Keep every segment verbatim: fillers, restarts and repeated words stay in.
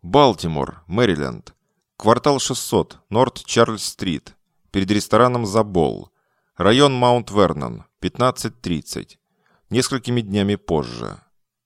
Балтимор, Мэриленд. Квартал шестьсот, Норт-Чарльз-стрит. Перед рестораном «Забол». Район Маунт-Вернон, пятнадцать тридцать. Несколькими днями позже.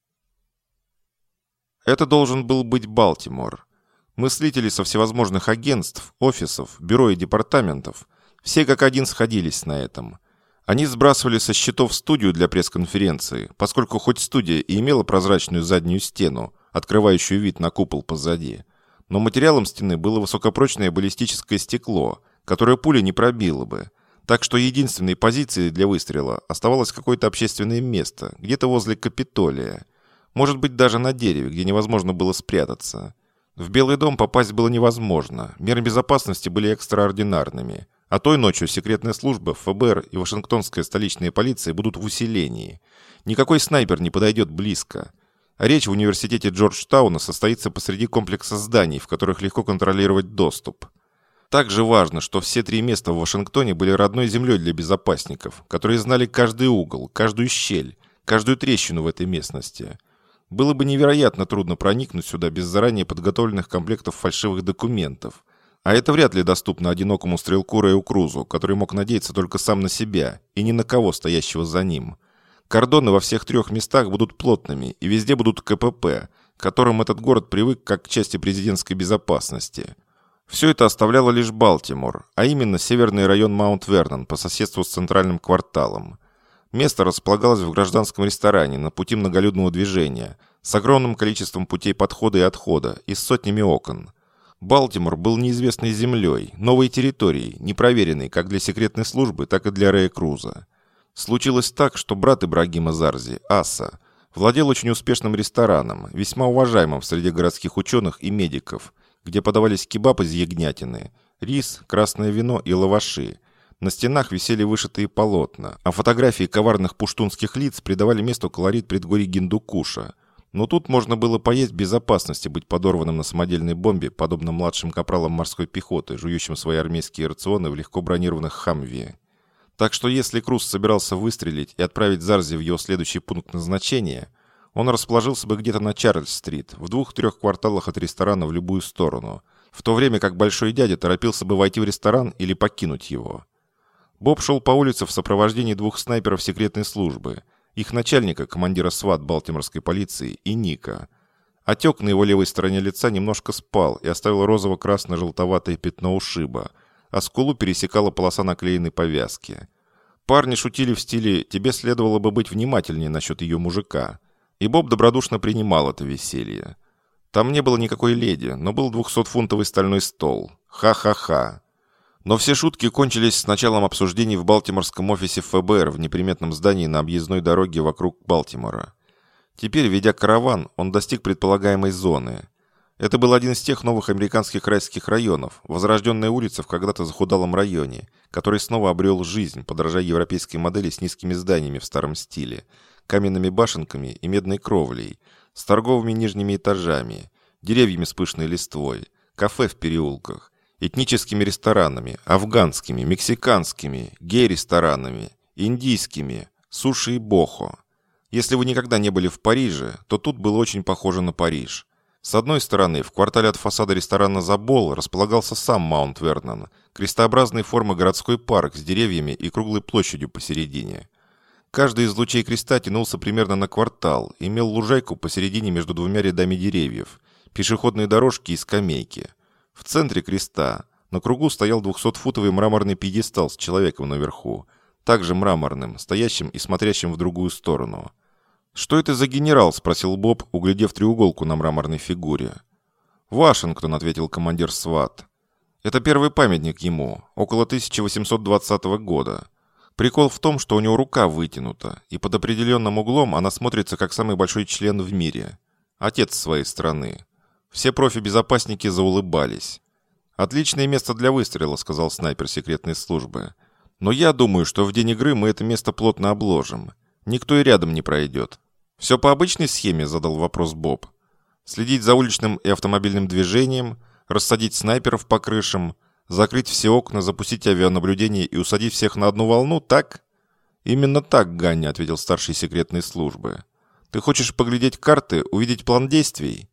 Это должен был быть Балтимор. Мыслители со всевозможных агентств, офисов, бюро и департаментов все как один сходились на этом. Они сбрасывали со счетов студию для пресс-конференции, поскольку хоть студия и имела прозрачную заднюю стену, открывающую вид на купол позади, но материалом стены было высокопрочное баллистическое стекло, которое пуля не пробила бы, так что единственной позицией для выстрела оставалось какое-то общественное место, где-то возле Капитолия, может быть даже на дереве, где невозможно было спрятаться. В Белый дом попасть было невозможно, меры безопасности были экстраординарными, а той ночью секретная служба, эф бэ эр и Вашингтонская столичная полиция будут в усилении. Никакой снайпер не подойдет близко. А речь в университете Джорджтауна состоится посреди комплекса зданий, в которых легко контролировать доступ. Также важно, что все три места в Вашингтоне были родной землей для безопасников, которые знали каждый угол, каждую щель, каждую трещину в этой местности. Было бы невероятно трудно проникнуть сюда без заранее подготовленных комплектов фальшивых документов. А это вряд ли доступно одинокому стрелку Рэю Крузу, который мог надеяться только сам на себя и ни на кого, стоящего за ним. Кордоны во всех трех местах будут плотными, и везде будут ка пэ пэ, к которым этот город привык как к части президентской безопасности. Все это оставляло лишь Балтимор, а именно северный район Маунт-Вернон по соседству с центральным кварталом. Место располагалось в гражданском ресторане на пути многолюдного движения, с огромным количеством путей подхода и отхода и с сотнями окон. Балтимор был неизвестной землей, новой территорией, непроверенной как для секретной службы, так и для Рэя Круза. Случилось так, что брат Ибрагима Зарзи, Аса, владел очень успешным рестораном, весьма уважаемым среди городских ученых и медиков, где подавались кебаб из ягнятины, рис, красное вино и лаваши. На стенах висели вышитые полотна, а фотографии коварных пуштунских лиц придавали месту колорит предгорий Гиндукуша. Но тут можно было поесть без опасности быть подорванным на самодельной бомбе, подобно младшим капралам морской пехоты, жующим свои армейские рационы в легко бронированных «Хамви». Так что если Круз собирался выстрелить и отправить Зарзи в его следующий пункт назначения, он расположился бы где-то на Чарльз-стрит, в двух-трех кварталах от ресторана в любую сторону, в то время как Большой дядя торопился бы войти в ресторан или покинуть его. Боб шел по улице в сопровождении двух снайперов секретной службы, их начальника, командира СВАТ Балтиморской полиции, и Ника. Отек на его левой стороне лица немножко спал и оставил розово-красно-желтоватое пятно ушиба, а скулу пересекала полоса наклеенной повязки. Парни шутили в стиле «тебе следовало бы быть внимательнее насчет ее мужика», и Боб добродушно принимал это веселье. Там не было никакой леди, но был двухсотфунтовый стальной стол. Ха-ха-ха. Но все шутки кончились с началом обсуждений в балтиморском офисе эф бэ эр в неприметном здании на объездной дороге вокруг Балтимора. Теперь, ведя караван, он достиг предполагаемой зоны. Это был один из тех новых американских райских районов, возрожденная улица в когда-то захудалом районе, который снова обрел жизнь, подражая европейской модели с низкими зданиями в старом стиле, каменными башенками и медной кровлей, с торговыми нижними этажами, деревьями с пышной листвой, кафе в переулках, этническими ресторанами, афганскими, мексиканскими, гей-ресторанами, индийскими, суши и бохо. Если вы никогда не были в Париже, то тут было очень похоже на Париж. С одной стороны, в квартале от фасада ресторана «Забол» располагался сам Маунт-Вернон, крестообразной формы городской парк с деревьями и круглой площадью посередине. Каждый из лучей креста тянулся примерно на квартал, имел лужайку посередине между двумя рядами деревьев, пешеходные дорожки и скамейки. В центре креста на кругу стоял двухсотфутовый мраморный пьедестал с человеком наверху, также мраморным, стоящим и смотрящим в другую сторону. «Что это за генерал?» – спросил Боб, углядев треуголку на мраморной фигуре. «Вашингтон», – ответил командир СВАТ. «Это первый памятник ему, около тысяча восемьсот двадцатого года. Прикол в том, что у него рука вытянута, и под определенным углом она смотрится как самый большой член в мире. Отец своей страны». Все профи-безопасники заулыбались. «Отличное место для выстрела», — сказал снайпер секретной службы. «Но я думаю, что в день игры мы это место плотно обложим. Никто и рядом не пройдет». «Все по обычной схеме?» — задал вопрос Боб. «Следить за уличным и автомобильным движением, рассадить снайперов по крышам, закрыть все окна, запустить авианаблюдение и усадить всех на одну волну, так?» «Именно так, Ганни», — ответил старший секретной службы. «Ты хочешь поглядеть карты, увидеть план действий?»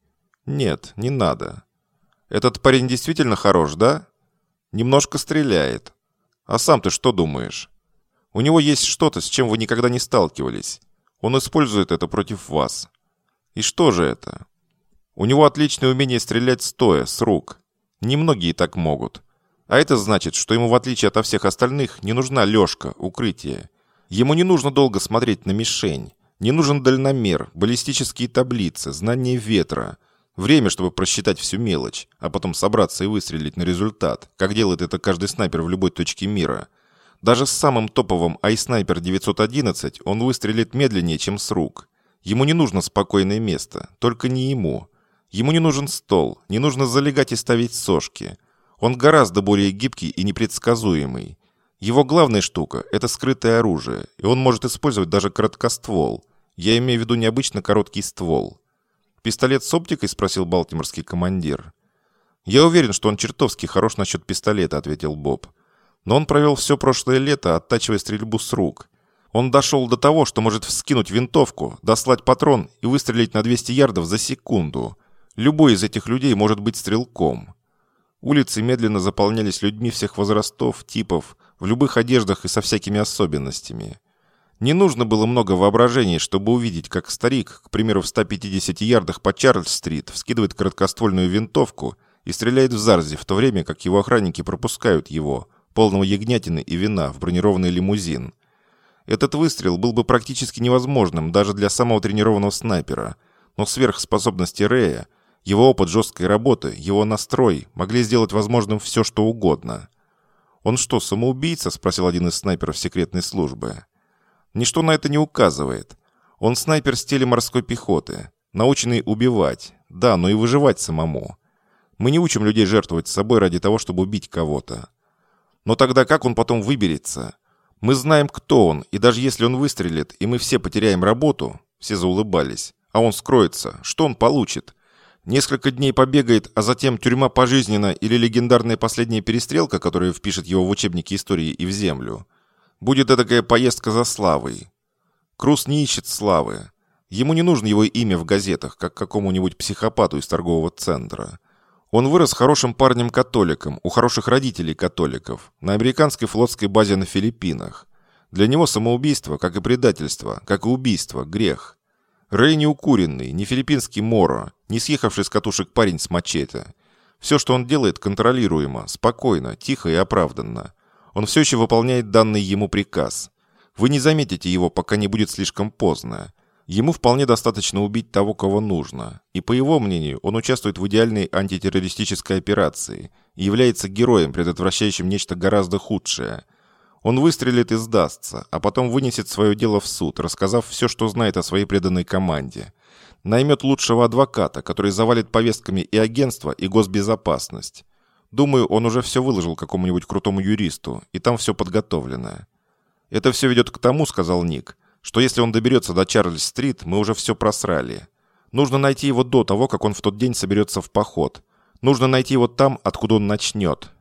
Нет, не надо. Этот парень действительно хорош, да? Немножко стреляет. А сам ты что думаешь? У него есть что-то, с чем вы никогда не сталкивались. Он использует это против вас. И что же это? У него отличное умение стрелять стоя, с рук. Немногие так могут. А это значит, что ему, в отличие от всех остальных, не нужна лёжка, укрытие. Ему не нужно долго смотреть на мишень. Не нужен дальномер, баллистические таблицы, знание ветра. Время, чтобы просчитать всю мелочь, а потом собраться и выстрелить на результат, как делает это каждый снайпер в любой точке мира. Даже с самым топовым iSniper девятьсот одиннадцать он выстрелит медленнее, чем с рук. Ему не нужно спокойное место, только не ему. Ему не нужен стол, не нужно залегать и ставить сошки. Он гораздо более гибкий и непредсказуемый. Его главная штука – это скрытое оружие, и он может использовать даже короткоствол. Я имею в виду необычно короткий ствол. «Пистолет с оптикой?» – спросил балтиморский командир. «Я уверен, что он чертовски хорош насчет пистолета», – ответил Боб. «Но он провел все прошлое лето, оттачивая стрельбу с рук. Он дошел до того, что может вскинуть винтовку, дослать патрон и выстрелить на двести ярдов за секунду. Любой из этих людей может быть стрелком». Улицы медленно заполнялись людьми всех возрастов, типов, в любых одеждах и со всякими особенностями. Не нужно было много воображения, чтобы увидеть, как старик, к примеру, в ста пятидесяти ярдах по Чарльз-стрит, вскидывает короткоствольную винтовку и стреляет в Зарзи, в то время как его охранники пропускают его, полного ягнятины и вина, в бронированный лимузин. Этот выстрел был бы практически невозможным даже для самого тренированного снайпера, но сверхспособности Рэя, его опыт жесткой работы, его настрой могли сделать возможным все, что угодно. «Он что, самоубийца?» – спросил один из снайперов секретной службы. Ничто на это не указывает. Он снайпер в стиле морской пехоты, наученный убивать, да, но и выживать самому. Мы не учим людей жертвовать собой ради того, чтобы убить кого-то. Но тогда как он потом выберется? Мы знаем, кто он, и даже если он выстрелит, и мы все потеряем работу, все заулыбались, а он скроется, что он получит? Несколько дней побегает, а затем тюрьма пожизненно или легендарная последняя перестрелка, которая впишет его в учебники истории и в землю. Будет этакая поездка за славой. Круз не ищет славы. Ему не нужно его имя в газетах, как какому-нибудь психопату из торгового центра. Он вырос хорошим парнем-католиком, у хороших родителей католиков, на американской флотской базе на Филиппинах. Для него самоубийство, как и предательство, как и убийство, грех. Рэй не укуренный, не филиппинский Моро, не съехавший с катушек парень с мачете. Все, что он делает, контролируемо, спокойно, тихо и оправданно. Он все еще выполняет данный ему приказ. Вы не заметите его, пока не будет слишком поздно. Ему вполне достаточно убить того, кого нужно. И по его мнению, он участвует в идеальной антитеррористической операции и является героем, предотвращающим нечто гораздо худшее. Он выстрелит и сдастся, а потом вынесет свое дело в суд, рассказав все, что знает о своей преданной команде. Наймет лучшего адвоката, который завалит повестками и агентство, и госбезопасность. Думаю, он уже все выложил какому-нибудь крутому юристу, и там все подготовлено. «Это все ведет к тому, — сказал Ник, — что если он доберется до Чарльз-стрит, мы уже все просрали. Нужно найти его до того, как он в тот день соберется в поход. Нужно найти его там, откуда он начнет.